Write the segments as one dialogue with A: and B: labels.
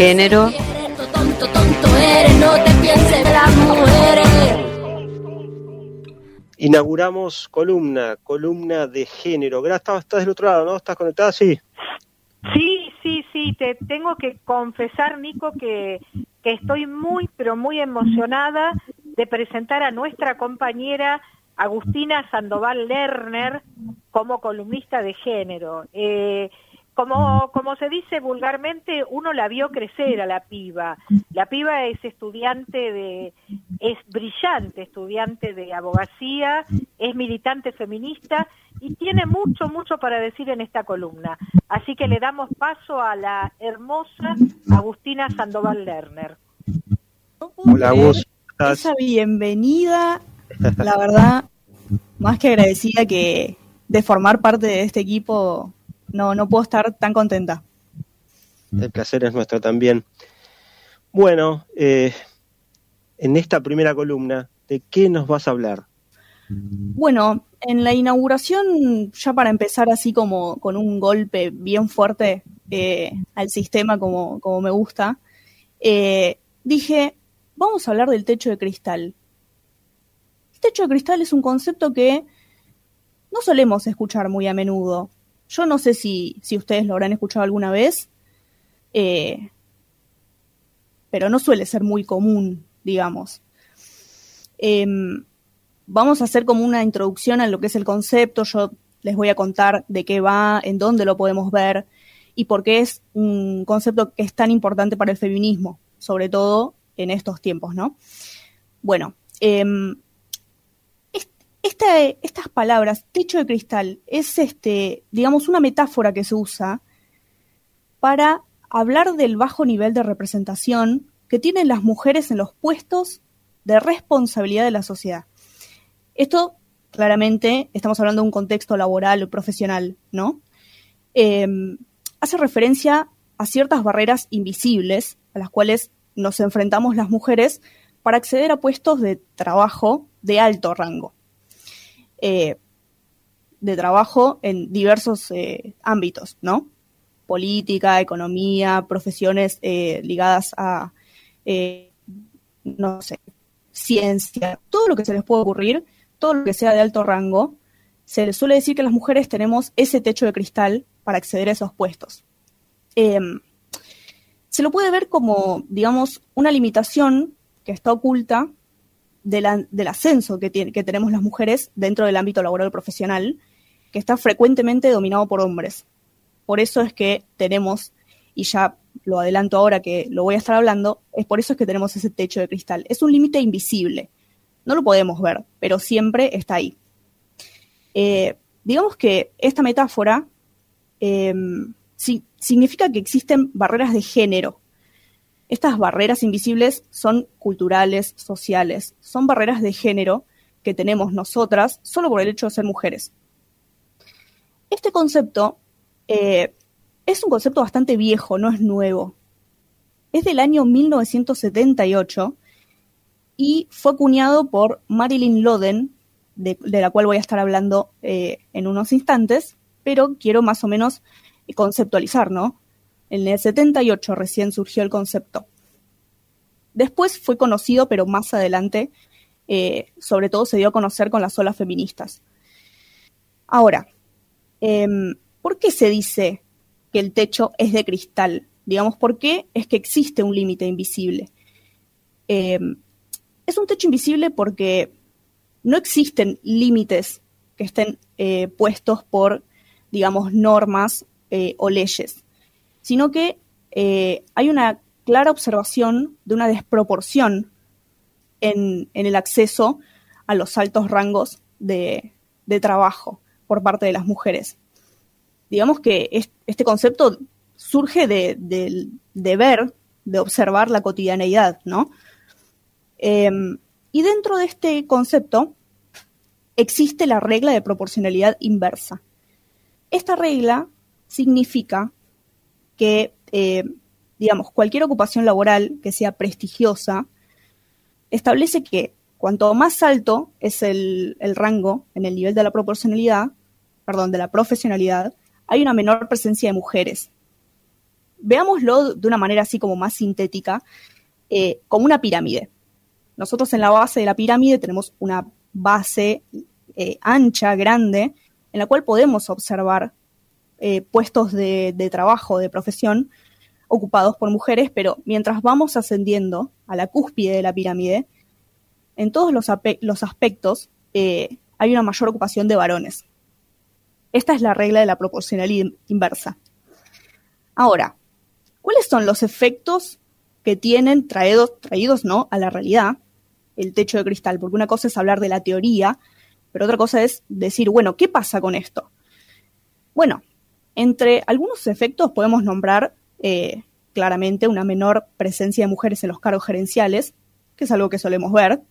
A: género.
B: Inauguramos columna de género. Estás del otro lado, ¿no? ¿Estás conectada? Sí.
C: Sí, te tengo que confesar, Nico, que estoy muy, pero muy emocionada de presentar a nuestra compañera Agustina Sandoval Lerner como columnista de género. Como se dice vulgarmente, uno la vio crecer a la piba. La piba es brillante estudiante de abogacía, es militante feminista y tiene mucho para decir en esta columna. Así que le damos paso a la hermosa Agustina Sandoval Lerner.
B: Hola, Agus.
D: Esa bienvenida, la verdad, más que agradecida que de formar parte de este equipo. No puedo estar tan contenta.
B: El placer es nuestro también. Bueno, en esta primera columna, ¿de qué nos vas a hablar?
D: Bueno, en la inauguración, ya para empezar así como con un golpe bien fuerte al sistema como me gusta, dije, vamos a hablar del techo de cristal. El techo de cristal es un concepto que no solemos escuchar muy a menudo. Yo no sé si ustedes lo habrán escuchado alguna vez, pero no suele ser muy común, digamos. Vamos a hacer como una introducción a lo que es el concepto. Yo les voy a contar de qué va, en dónde lo podemos ver y por qué es un concepto que es tan importante para el feminismo, sobre todo en estos tiempos, ¿no? Bueno, estas palabras, techo de cristal, es digamos, una metáfora que se usa para hablar del bajo nivel de representación que tienen las mujeres en los puestos de responsabilidad de la sociedad. Esto, claramente, estamos hablando de un contexto laboral o profesional, ¿no? Hace referencia a ciertas barreras invisibles a las cuales nos enfrentamos las mujeres para acceder a puestos de trabajo de alto rango. De trabajo en diversos ámbitos, ¿no? Política, economía, profesiones ligadas a, no sé, ciencia, todo lo que se les puede ocurrir, todo lo que sea de alto rango. Se les suele decir que las mujeres tenemos ese techo de cristal para acceder a esos puestos. Se lo puede ver como, digamos, una limitación que está oculta del ascenso que tenemos las mujeres dentro del ámbito laboral profesional, que está frecuentemente dominado por hombres. Por eso es que tenemos, y ya lo adelanto ahora que lo voy a estar hablando, es por eso es que tenemos ese techo de cristal. Es un límite invisible. No lo podemos ver, pero siempre está ahí. Digamos que esta metáfora significa que existen barreras de género. Estas barreras invisibles son culturales, sociales, son barreras de género que tenemos nosotras solo por el hecho de ser mujeres. Este concepto es un concepto bastante viejo, no es nuevo. Es del año 1978 y fue acuñado por Marilyn Loden, de la cual voy a estar hablando en unos instantes, pero quiero más o menos conceptualizar, ¿no? En el 78 recién surgió el concepto. Después fue conocido, pero más adelante, sobre todo se dio a conocer con las olas feministas. Ahora, ¿por qué se dice que el techo es de cristal? Digamos, ¿por qué es que existe un límite invisible? Es un techo invisible porque no existen límites que estén puestos por, digamos, normas o leyes, sino que hay una clara observación de una desproporción en el acceso a los altos rangos de trabajo por parte de las mujeres. Digamos que este concepto surge de ver, de observar la cotidianeidad, ¿no? Y dentro de este concepto existe la regla de proporcionalidad inversa. Esta regla significa que, digamos, cualquier ocupación laboral que sea prestigiosa establece que cuanto más alto es el rango en el nivel de la profesionalidad, hay una menor presencia de mujeres. veámoslo de una manera así como más sintética, como una pirámide. Nosotros en la base de la pirámide tenemos una base ancha, grande, en la cual podemos observar puestos de trabajo, de profesión, ocupados por mujeres, pero mientras vamos ascendiendo a la cúspide de la pirámide, en todos los aspectos hay una mayor ocupación de varones. Esta es la regla de la proporcionalidad inversa. Ahora, ¿cuáles son los efectos que tienen traídos ¿no? a la realidad el techo de cristal? Porque una cosa es hablar de la teoría, pero otra cosa es decir, bueno, ¿qué pasa con esto? Bueno, entre algunos efectos podemos nombrar claramente una menor presencia de mujeres en los cargos gerenciales, que es algo que solemos ver,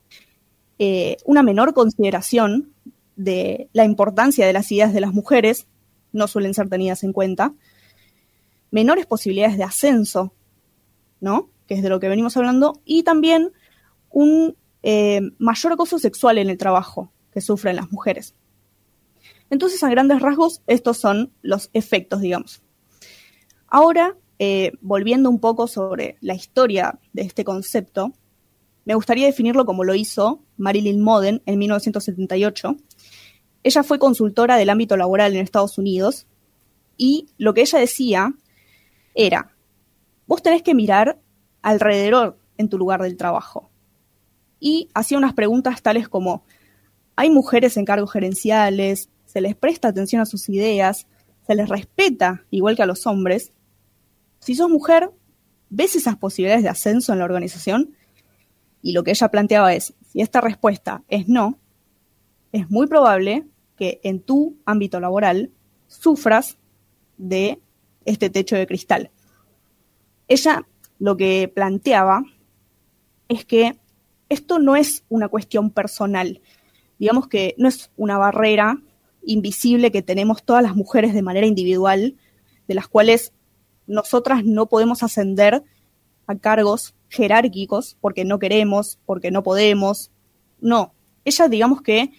D: una menor consideración de la importancia de las ideas de las mujeres, no suelen ser tenidas en cuenta, menores posibilidades de ascenso, ¿no? Que es de lo que venimos hablando, y también un mayor acoso sexual en el trabajo que sufren las mujeres. Entonces, a grandes rasgos, estos son los efectos, digamos. Ahora, volviendo un poco sobre la historia de este concepto, me gustaría definirlo como lo hizo Marilyn Moden en 1978. Ella fue consultora del ámbito laboral en Estados Unidos y lo que ella decía era, vos tenés que mirar alrededor en tu lugar del trabajo. Y hacía unas preguntas tales como, ¿hay mujeres en cargos gerenciales? ¿Se les presta atención a sus ideas? ¿Se les respeta igual que a los hombres? Si sos mujer, ¿ves esas posibilidades de ascenso en la organización? Y lo que ella planteaba es, si esta respuesta es no, es muy probable que en tu ámbito laboral sufras de este techo de cristal. Ella lo que planteaba es que esto no es una cuestión personal, digamos que no es una barrera invisible que tenemos todas las mujeres de manera individual, de las cuales nosotras no podemos ascender a cargos jerárquicos porque no queremos, porque no podemos. No, ella digamos que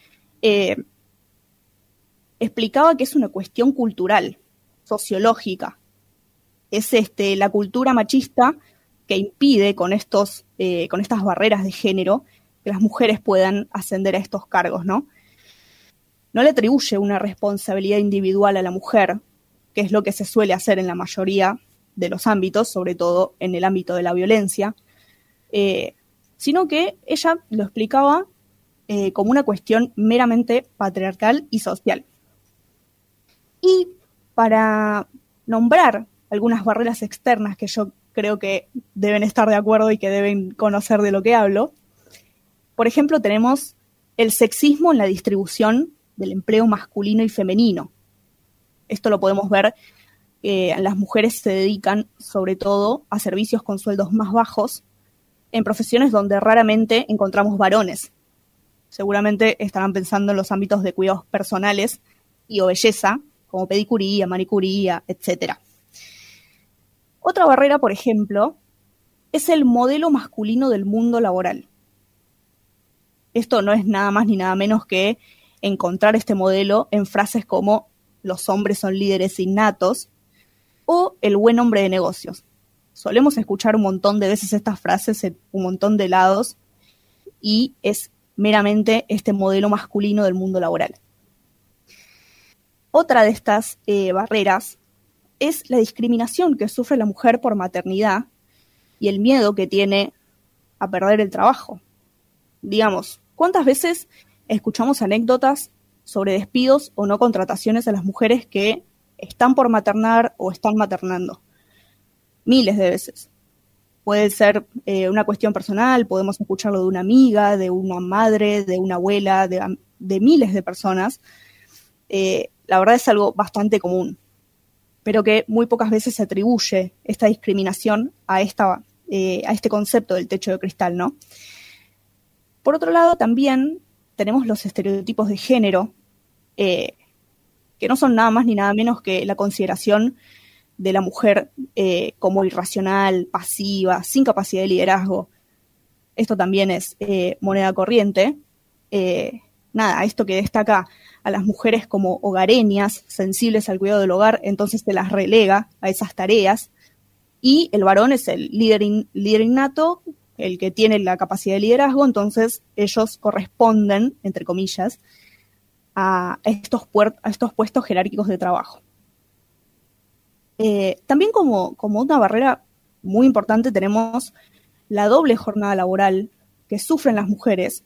D: explicaba que es una cuestión cultural, sociológica. Es la cultura machista que impide con estas barreras de género que las mujeres puedan ascender a estos cargos, ¿no? No le atribuye una responsabilidad individual a la mujer, que es lo que se suele hacer en la mayoría de los ámbitos, sobre todo en el ámbito de la violencia, sino que ella lo explicaba como una cuestión meramente patriarcal y social. Y para nombrar algunas barreras externas que yo creo que deben estar de acuerdo y que deben conocer de lo que hablo, por ejemplo, tenemos el sexismo en la distribución del empleo masculino y femenino. Esto lo podemos ver, las mujeres se dedican sobre todo a servicios con sueldos más bajos en profesiones donde raramente encontramos varones. Seguramente estarán pensando en los ámbitos de cuidados personales y o belleza, como pedicuría, manicuría, etc. Otra barrera, por ejemplo, es el modelo masculino del mundo laboral. Esto no es nada más ni nada menos que encontrar este modelo en frases como los hombres son líderes innatos o el buen hombre de negocios. Solemos escuchar un montón de veces estas frases en un montón de lados y es meramente este modelo masculino del mundo laboral. Otra de estas barreras es la discriminación que sufre la mujer por maternidad y el miedo que tiene a perder el trabajo. Digamos, ¿cuántas veces escuchamos anécdotas sobre despidos o no contrataciones a las mujeres que están por maternar o están maternando? Miles de veces. Puede ser una cuestión personal, podemos escucharlo de una amiga, de una madre, de una abuela, de miles de personas. La verdad es algo bastante común, pero que muy pocas veces se atribuye esta discriminación a este concepto del techo de cristal, ¿no? Por otro lado, también tenemos los estereotipos de género, que no son nada más ni nada menos que la consideración de la mujer como irracional, pasiva, sin capacidad de liderazgo. Esto también es moneda corriente. Esto que destaca a las mujeres como hogareñas, sensibles al cuidado del hogar, entonces se las relega a esas tareas, y el varón es el líder innato, el que tiene la capacidad de liderazgo, entonces ellos corresponden, entre comillas, a estos puestos jerárquicos de trabajo. También como una barrera muy importante tenemos la doble jornada laboral que sufren las mujeres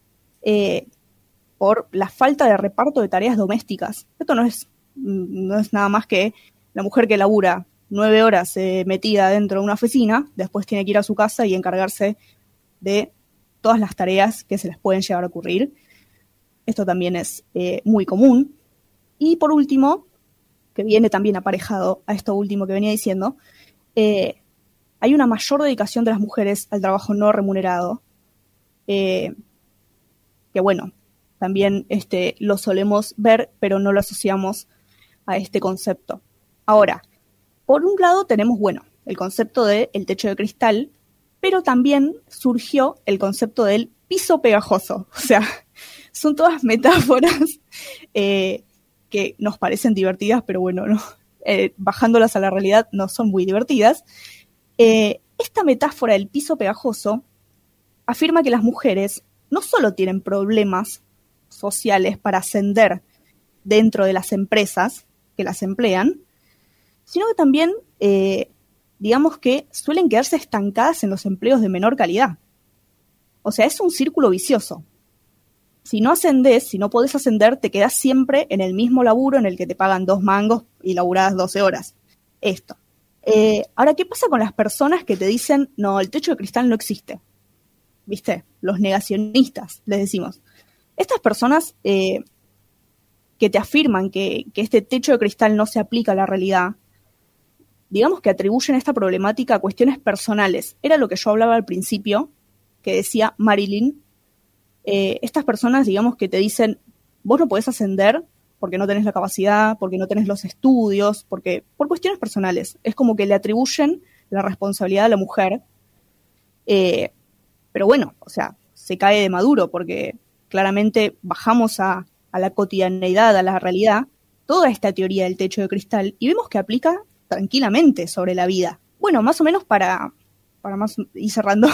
D: por la falta de reparto de tareas domésticas. Esto no es nada más que la mujer que labura 9 horas metida dentro de una oficina, después tiene que ir a su casa y encargarse de todas las tareas que se les pueden llegar a ocurrir. Esto también es muy común. Y por último, que viene también aparejado a esto último que venía diciendo, hay una mayor dedicación de las mujeres al trabajo no remunerado, que bueno, también lo solemos ver, pero no lo asociamos a este concepto. Ahora, por un lado tenemos, el concepto del techo de cristal, pero también surgió el concepto del piso pegajoso. O sea, son todas metáforas que nos parecen divertidas, pero bueno, no, bajándolas a la realidad no son muy divertidas. Esta metáfora del piso pegajoso afirma que las mujeres no solo tienen problemas sociales para ascender dentro de las empresas que las emplean, sino que también, digamos que suelen quedarse estancadas en los empleos de menor calidad. O sea, es un círculo vicioso. Si no ascendés, si no podés ascender, te quedás siempre en el mismo laburo en el que te pagan 2 mangos y laburadas 12 horas. Esto. Ahora, ¿qué pasa con las personas que te dicen, no, el techo de cristal no existe? ¿Viste? Los negacionistas, les decimos. Estas personas que te afirman que este techo de cristal no se aplica a la realidad, digamos que atribuyen esta problemática a cuestiones personales. Era lo que yo hablaba al principio, que decía Marilyn. Estas personas, digamos, que te dicen, vos no podés ascender porque no tenés la capacidad, porque no tenés los estudios, por cuestiones personales. Es como que le atribuyen la responsabilidad a la mujer. Pero bueno, o sea, se cae de maduro porque claramente bajamos a la cotidianeidad, a la realidad, toda esta teoría del techo de cristal y vemos que aplica tranquilamente sobre la vida. Bueno, más o menos para más ir cerrando,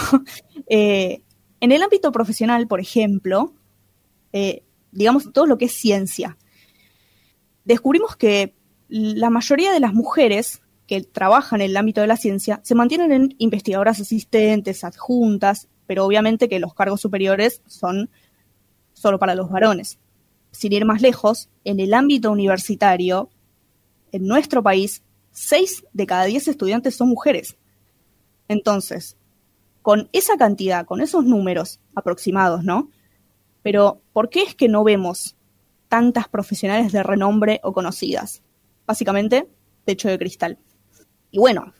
D: en el ámbito profesional, por ejemplo, digamos todo lo que es ciencia, descubrimos que la mayoría de las mujeres que trabajan en el ámbito de la ciencia se mantienen en investigadoras asistentes, adjuntas, pero obviamente que los cargos superiores son solo para los varones. Sin ir más lejos, en el ámbito universitario, en nuestro país, 6 de cada 10 estudiantes son mujeres. Entonces, con esa cantidad, con esos números aproximados, ¿no? Pero, ¿por qué es que no vemos tantas profesionales de renombre o conocidas? Básicamente, techo de cristal. Y bueno,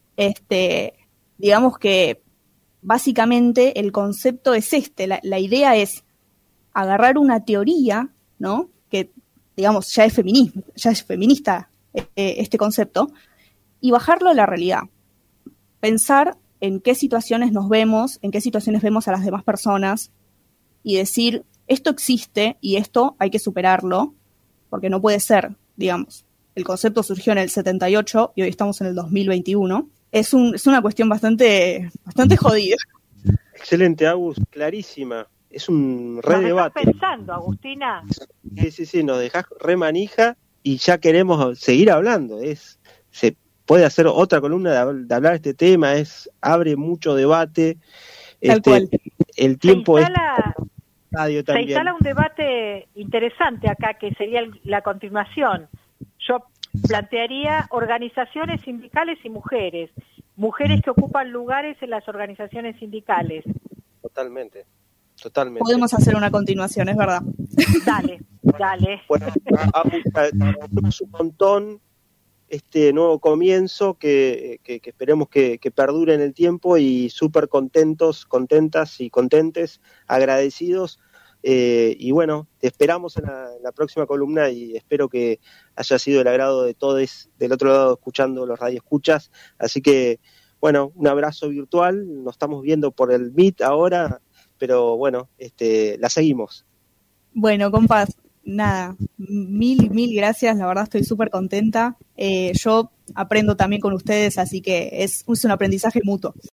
D: digamos que básicamente el concepto es la idea es agarrar una teoría, ¿no? Que, digamos, ya es feminista este concepto, y bajarlo a la realidad. Pensar en qué situaciones nos vemos, en qué situaciones vemos a las demás personas, y decir, esto existe y esto hay que superarlo, porque no puede ser, digamos. El concepto surgió en el 78 y hoy estamos en el 2021. Es una cuestión bastante jodida.
B: Excelente, Agus, clarísima. Es un re debate.
C: ¿Nos dejás pensando, Agustina?
B: Sí, nos dejás re manija y ya queremos seguir hablando. Se puede hacer otra columna de hablar de este tema, abre mucho debate.
D: Tal cual.
B: El tiempo es
C: radio también. Se instala un debate interesante acá, que sería la continuación. Yo plantearía organizaciones sindicales y mujeres que ocupan lugares en las organizaciones sindicales.
B: Totalmente.
D: Podemos hacer una continuación, es verdad.
C: Dale.
B: Bueno, agradecemos un montón este nuevo comienzo que esperemos que perdure en el tiempo y súper contentos, contentas y contentes, agradecidos. Y bueno, te esperamos en la próxima columna y espero que haya sido el agrado de todos del otro lado escuchando los radioescuchas. Así que, bueno, un abrazo virtual, nos estamos viendo por el Meet ahora, pero bueno, la seguimos.
D: Bueno, compás, nada, mil gracias, la verdad estoy súper contenta. Yo aprendo también con ustedes, así que es un aprendizaje mutuo.